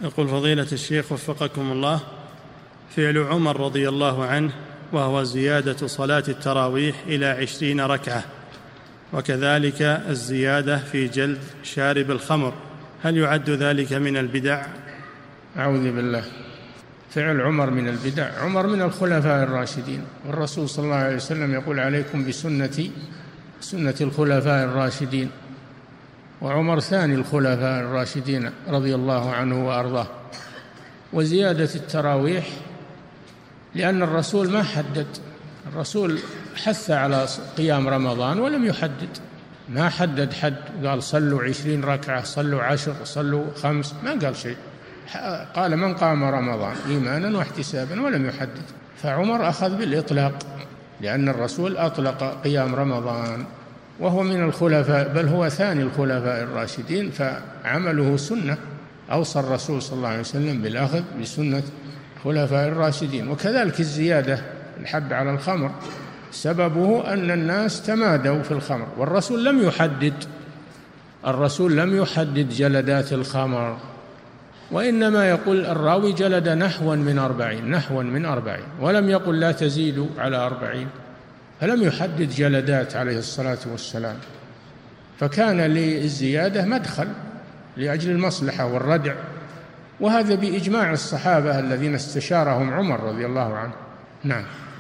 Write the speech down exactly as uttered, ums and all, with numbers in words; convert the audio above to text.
يقول فضيلة الشيخ وفقكم الله، فعل عمر رضي الله عنه وهو زيادة صلاة التراويح إلى عشرين ركعة، وكذلك الزيادة في جلد شارب الخمر، هل يعد ذلك من البدع؟ أعوذ بالله. فعل عمر من البدع؟ عمر من الخلفاء الراشدين، والرسول صلى الله عليه وسلم يقول عليكم بسنتي سنة الخلفاء الراشدين، وعمر ثاني الخلفاء الراشدين رضي الله عنه وأرضاه. وزيادة التراويح لأن الرسول ما حدد، الرسول حث على قيام رمضان ولم يحدد، ما حدد حد، قال صلوا عشرين ركعة، صلوا عشر، صلوا خمس، ما قال شيء، قال من قام رمضان إيمانا واحتسابا ولم يحدد. فعمر أخذ بالإطلاق لأن الرسول أطلق قيام رمضان، وهو من الخلفاء، بل هو ثاني الخلفاء الراشدين، فعمله سنة. أوصى الرسول صلى الله عليه وسلم بالأخذ بسنة الخلفاء الراشدين. وكذلك الزيادة الحد على الخمر سببه أن الناس تمادوا في الخمر، والرسول لم يحدد الرسول لم يحدد جلدات الخمر، وإنما يقول الراوي جلد نحوا من أربعين نحوا من أربعين ولم يقل لا تزيدوا على أربعين، فلم يحدد جلدات عليه الصلاة والسلام. فكان للزيادة مدخل لأجل المصلحة والردع، وهذا بإجماع الصحابة الذين استشارهم عمر رضي الله عنه. نعم.